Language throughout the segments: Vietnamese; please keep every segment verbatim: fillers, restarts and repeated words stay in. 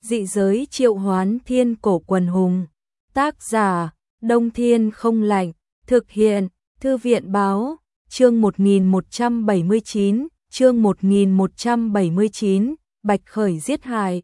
Dị giới triệu hoán thiên cổ quần hùng. Tác giả, Đông Thiên không lạnh. Thực hiện, Thư viện báo, chương một nghìn một trăm bảy mươi chín, chương một nghìn một trăm bảy mươi chín, Bạch Khởi giết hại.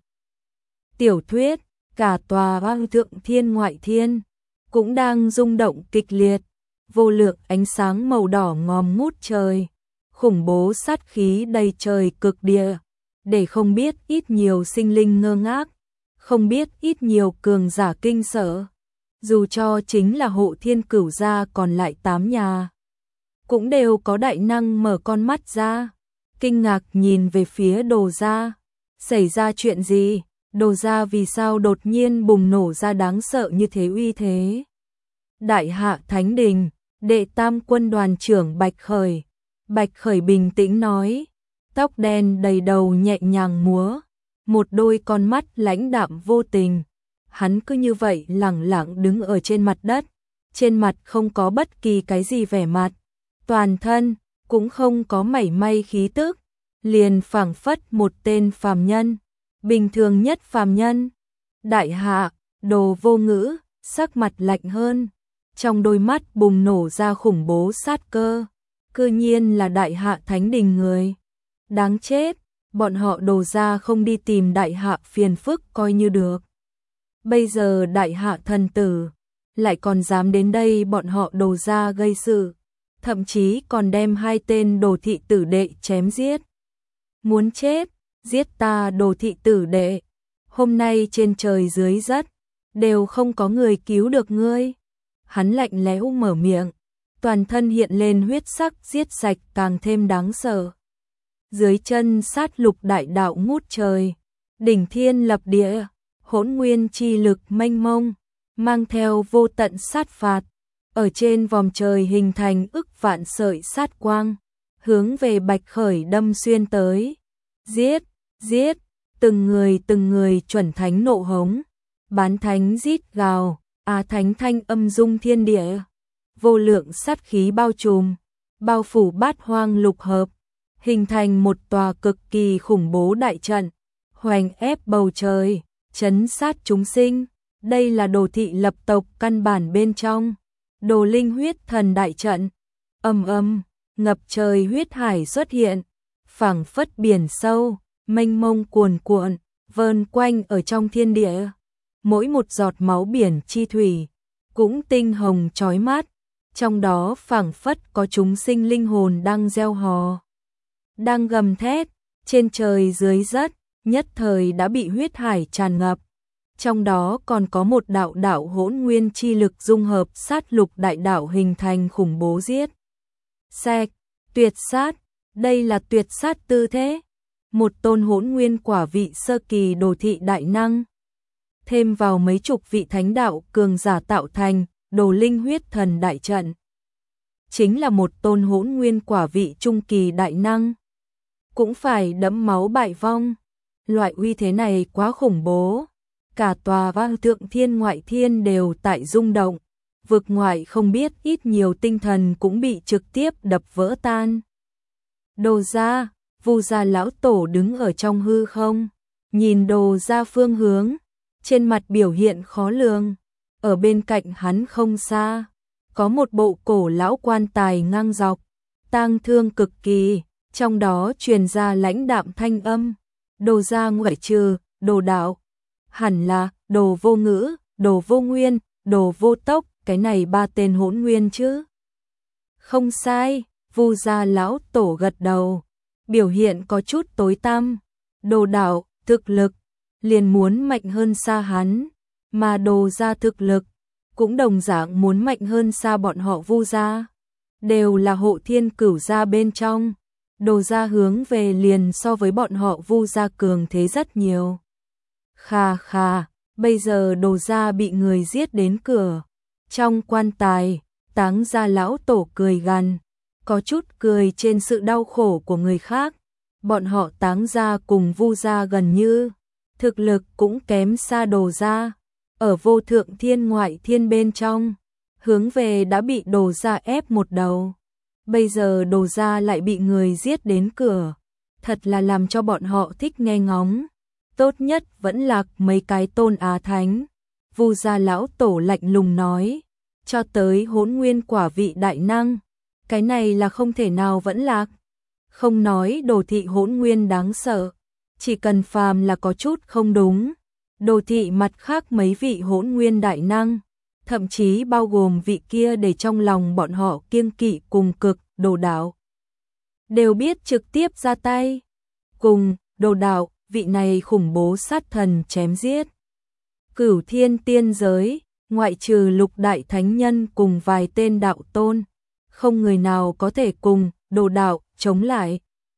Tiểu thuyết, cả tòa Hoang Thượng Thiên Ngoại Thiên, cũng đang rung động kịch liệt, vô lượng ánh sáng màu đỏ ngòm ngút trời, khủng bố sát khí đầy trời cực địa, để không biết ít nhiều sinh linh ngơ ngác, không biết ít nhiều cường giả kinh sợ. Dù cho chính là Hộ Thiên Cửu gia còn lại tám nhà, cũng đều có đại năng mở con mắt ra, kinh ngạc nhìn về phía Đồ gia. Xảy ra chuyện gì? Đồ gia vì sao đột nhiên bùng nổ ra đáng sợ như thế uy thế? Đại Hạ Thánh Đình, đệ tam quân đoàn trưởng Bạch Khởi. Bạch Khởi bình tĩnh nói, tóc đen đầy đầu nhẹ nhàng múa, một đôi con mắt lãnh đạm vô tình. Hắn cứ như vậy lẳng lặng đứng ở trên mặt đất, trên mặt không có bất kỳ cái gì vẻ mặt, toàn thân cũng không có mảy may khí tức, liền phảng phất một tên phàm nhân, bình thường nhất phàm nhân. Đại Hạ, Đồ vô ngữ, sắc mặt lạnh hơn, trong đôi mắt bùng nổ ra khủng bố sát cơ, cư nhiên là Đại Hạ Thánh Đình người. Đáng chết, bọn họ Đồ gia không đi tìm Đại Hạ phiền phức coi như được. Bây giờ Đại Hạ thần tử lại còn dám đến đây bọn họ Đồ gia gây sự, thậm chí còn đem hai tên Đồ thị tử đệ chém giết. Muốn chết, giết ta Đồ thị tử đệ, hôm nay trên trời dưới đất đều không có người cứu được ngươi. Hắn lạnh lẽo mở miệng, toàn thân hiện lên huyết sắc giết sạch càng thêm đáng sợ. Dưới chân sát lục đại đạo ngút trời, đỉnh thiên lập địa, hỗn nguyên chi lực mênh mông, mang theo vô tận sát phạt, ở trên vòm trời hình thành ức vạn sợi sát quang, hướng về Bạch Khởi đâm xuyên tới. Giết, giết, từng người từng người chuẩn thánh nộ hống, bán thánh rít gào, á thánh thanh âm rung thiên địa, vô lượng sát khí bao trùm, bao phủ bát hoang lục hợp, hình thành một tòa cực kỳ khủng bố đại trận, hoành ép bầu trời, trấn sát chúng sinh. Đây là Đồ thị lập tộc căn bản bên trong Đồ linh huyết thần đại trận. Ầm ầm, ngập trời huyết hải xuất hiện, phảng phất biển sâu, mênh mông cuồn cuộn, vờn quanh ở trong thiên địa. Mỗi một giọt máu biển chi thủy cũng tinh hồng chói mắt, trong đó phảng phất có chúng sinh linh hồn đang reo hò, đang gầm thét, trên trời dưới đất nhất thời đã bị huyết hải tràn ngập. Trong đó còn có một đạo đạo hỗn nguyên chi lực dung hợp sát lục đại đạo hình thành khủng bố giết sạch, tuyệt sát. Đây là tuyệt sát tư thế. Một tôn hỗn nguyên quả vị sơ kỳ Đồ thị đại năng, thêm vào mấy chục vị thánh đạo cường giả tạo thành Đồ linh huyết thần đại trận, chính là một tôn hỗn nguyên quả vị trung kỳ đại năng, cũng phải đẫm máu bại vong. Loại uy thế này quá khủng bố, cả tòa Hoang Thượng Thiên Ngoại Thiên đều tại rung động, vực ngoại không biết ít nhiều tinh thần cũng bị trực tiếp đập vỡ tan. Đồ gia, Vu gia lão tổ đứng ở trong hư không, nhìn Đồ gia phương hướng, trên mặt biểu hiện khó lường. Ở bên cạnh hắn không xa, có một bộ cổ lão quan tài ngang dọc, tang thương cực kỳ, trong đó truyền ra lãnh đạm thanh âm. Đồ gia ngoại trừ Đồ đạo, hẳn là Đồ vô ngữ, Đồ vô nguyên, Đồ vô tốc, cái này ba tên hỗn nguyên chứ? Không sai, Vu gia lão tổ gật đầu, biểu hiện có chút tối tăm. Đồ đạo thực lực liền muốn mạnh hơn xa hắn, mà Đồ gia thực lực cũng đồng dạng muốn mạnh hơn xa bọn họ Vu gia, đều là Hộ Thiên Cửu gia bên trong. Đồ gia hướng về liền so với bọn họ Vu gia cường thế rất nhiều. Khà khà, bây giờ Đồ gia bị người giết đến cửa. Trong quan tài, Táng gia lão tổ cười gằn, có chút cười trên sự đau khổ của người khác. Bọn họ Táng gia cùng Vu gia gần như thực lực cũng kém xa Đồ gia, ở Vô Thượng Thiên Ngoại Thiên bên trong, hướng về đã bị Đồ gia ép một đầu. Bây giờ Đồ gia lại bị người giết đến cửa, thật là làm cho bọn họ thích nghe ngóng. tốt nhất vẫn là mấy cái tôn á thánh. Vu gia lão tổ lạnh lùng nói, cho tới hỗn nguyên quả vị đại năng, cái này là không thể nào vẫn lạc. Không nói đồ thị hỗn nguyên đáng sợ, chỉ cần phàm là có chút không đúng, đồ thị mặt khác mấy vị hỗn nguyên đại năng, thậm chí bao gồm vị kia để trong lòng bọn họ kiêng kỵ cùng cực đồ đạo, đều biết trực tiếp ra tay, cùng đồ đạo, vị này khủng bố sát thần chém giết. Cửu thiên tiên giới, ngoại trừ lục đại thánh nhân cùng vài tên đạo tôn, không người nào có thể cùng đồ đạo chống lại.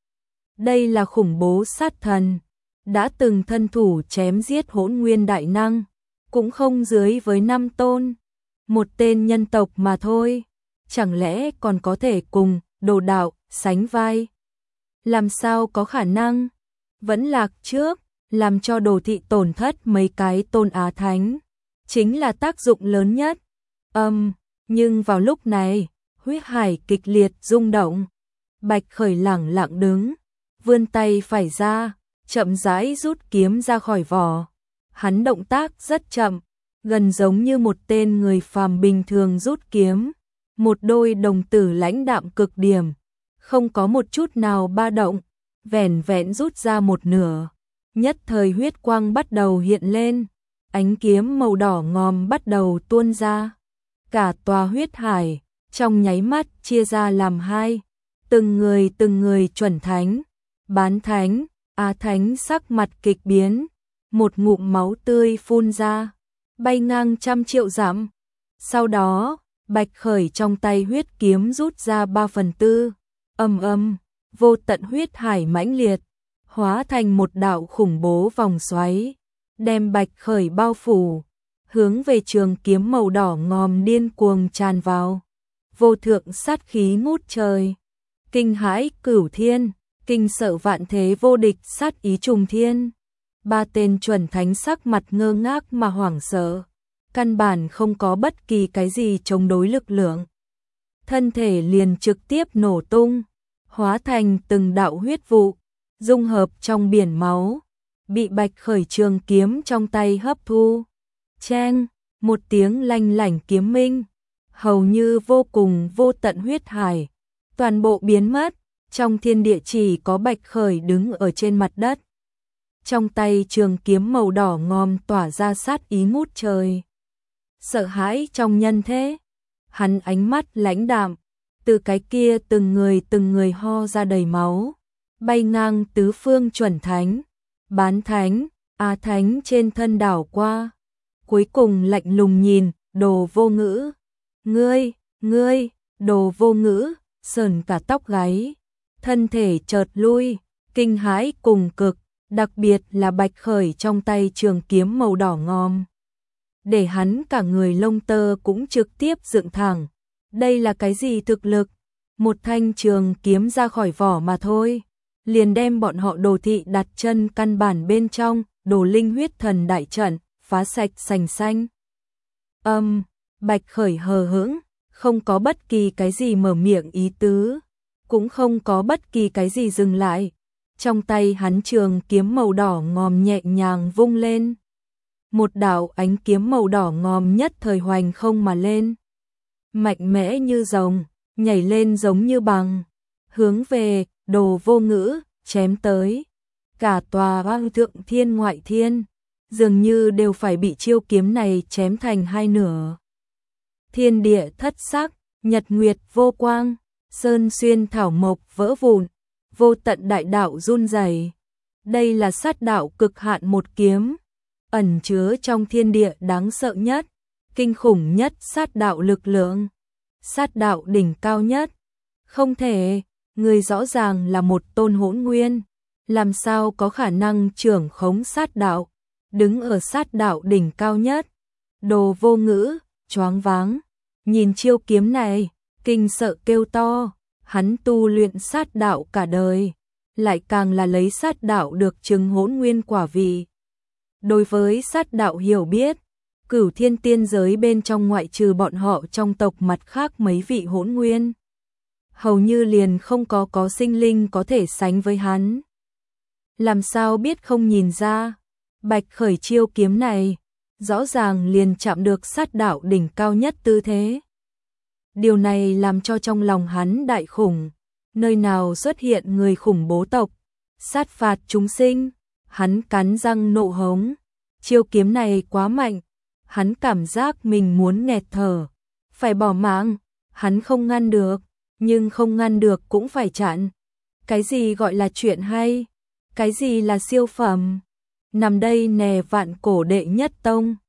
Đây là khủng bố sát thần, đã từng thân thủ chém giết hỗn nguyên đại năng, cũng không dưới với năm tôn, một tên nhân tộc mà thôi, chẳng lẽ còn có thể cùng đồ đạo sánh vai? Làm sao có khả năng? Vẫn lạc trước, làm cho đồ thị tổn thất mấy cái tôn á thánh, chính là tác dụng lớn nhất. Âm, um, nhưng vào lúc này, huyết hải kịch liệt rung động. Bạch Khởi lẳng lặng đứng, vươn tay phải ra, chậm rãi rút kiếm ra khỏi vỏ. Hắn động tác rất chậm, gần giống như một tên người phàm bình thường rút kiếm. Một đôi đồng tử lãnh đạm cực điểm, không có một chút nào ba động, vẻn vẹn rút ra một nửa. Nhất thời huyết quang bắt đầu hiện lên, ánh kiếm màu đỏ ngòm bắt đầu tuôn ra. Cả tòa huyết hải, trong nháy mắt chia ra làm hai, từng người từng người chuẩn thánh, bán thánh, á thánh sắc mặt kịch biến, một ngụm máu tươi phun ra, bay ngang trăm triệu dặm. Sau đó, Bạch Khởi trong tay huyết kiếm rút ra ba phần tư, ầm ầm, vô tận huyết hải mãnh liệt, hóa thành một đạo khủng bố vòng xoáy, đem Bạch Khởi bao phủ, hướng về trường kiếm màu đỏ ngòm điên cuồng tràn vào. Vô thượng sát khí ngút trời, kinh hãi cửu thiên, kinh sợ vạn thế vô địch sát ý trùng thiên. Ba tên chuẩn thánh sắc mặt ngơ ngác mà hoảng sợ, căn bản không có bất kỳ cái gì chống đối lực lượng. Thân thể liền trực tiếp nổ tung, hóa thành từng đạo huyết vụ, dung hợp trong biển máu, bị Bạch Khởi trường kiếm trong tay hấp thu. Cheng, một tiếng lanh lảnh kiếm minh, hầu như vô cùng vô tận huyết hải, toàn bộ biến mất, trong thiên địa chỉ có Bạch Khởi đứng ở trên mặt đất. Trong tay trường kiếm màu đỏ ngòm tỏa ra sát ý ngút trời. Sợ hãi trong nhân thế, hắn ánh mắt lãnh đạm, từ cái kia từng người từng người ho ra đầy máu, bay ngang tứ phương chuẩn thánh, bán thánh, á thánh trên thân đảo qua. Cuối cùng lạnh lùng nhìn, đồ vô ngữ. Ngươi, ngươi, đồ vô ngữ, sờn cả tóc gáy, thân thể chợt lui, kinh hãi cùng cực, đặc biệt là Bạch Khởi trong tay trường kiếm màu đỏ ngòm, để hắn cả người lông tơ cũng trực tiếp dựng thẳng. Đây là cái gì thực lực? Một thanh trường kiếm ra khỏi vỏ mà thôi, liền đem bọn họ đồ thị đặt chân căn bản bên trong, đồ linh huyết thần đại trận, phá sạch sành xanh. Âm, um, Bạch Khởi hờ hững, không có bất kỳ cái gì mở miệng ý tứ, cũng không có bất kỳ cái gì dừng lại. Trong tay hắn trường kiếm màu đỏ ngòm nhẹ nhàng vung lên. Một đạo ánh kiếm màu đỏ ngòm nhất thời hoành không mà lên. Mạnh mẽ như rồng, nhảy lên giống như bằng, hướng về đồ vô ngữ, chém tới. Cả tòa băng thượng thiên ngoại thiên, dường như đều phải bị chiêu kiếm này chém thành hai nửa. Thiên địa thất sắc, nhật nguyệt vô quang, sơn xuyên thảo mộc vỡ vụn, vô tận đại đạo run rẩy. Đây là sát đạo cực hạn một kiếm, ẩn chứa trong thiên địa đáng sợ nhất, kinh khủng nhất sát đạo lực lượng, sát đạo đỉnh cao nhất. Không thể, người rõ ràng là một tôn hỗn nguyên, làm sao có khả năng trưởng khống sát đạo, đứng ở sát đạo đỉnh cao nhất. Đồ vô ngữ, choáng váng, nhìn chiêu kiếm này, kinh sợ kêu to. Hắn tu luyện sát đạo cả đời, lại càng là lấy sát đạo được chứng hỗn nguyên quả vị. Đối với sát đạo hiểu biết, cửu thiên tiên giới bên trong ngoại trừ bọn họ trong tộc mặt khác mấy vị hỗn nguyên, hầu như liền không có có sinh linh có thể sánh với hắn. Làm sao biết không nhìn ra, Bạch Khởi chiêu kiếm này, rõ ràng liền chạm được sát đạo đỉnh cao nhất tư thế. Điều này làm cho trong lòng hắn đại khủng, nơi nào xuất hiện người khủng bố tộc, sát phạt chúng sinh, hắn cắn răng nộ hống, chiêu kiếm này quá mạnh, hắn cảm giác mình muốn nghẹt thở, phải bỏ mạng, hắn không ngăn được, nhưng không ngăn được cũng phải chặn. Cái gì gọi là chuyện hay? Cái gì là siêu phẩm? Nằm đây nè vạn cổ đệ nhất tông,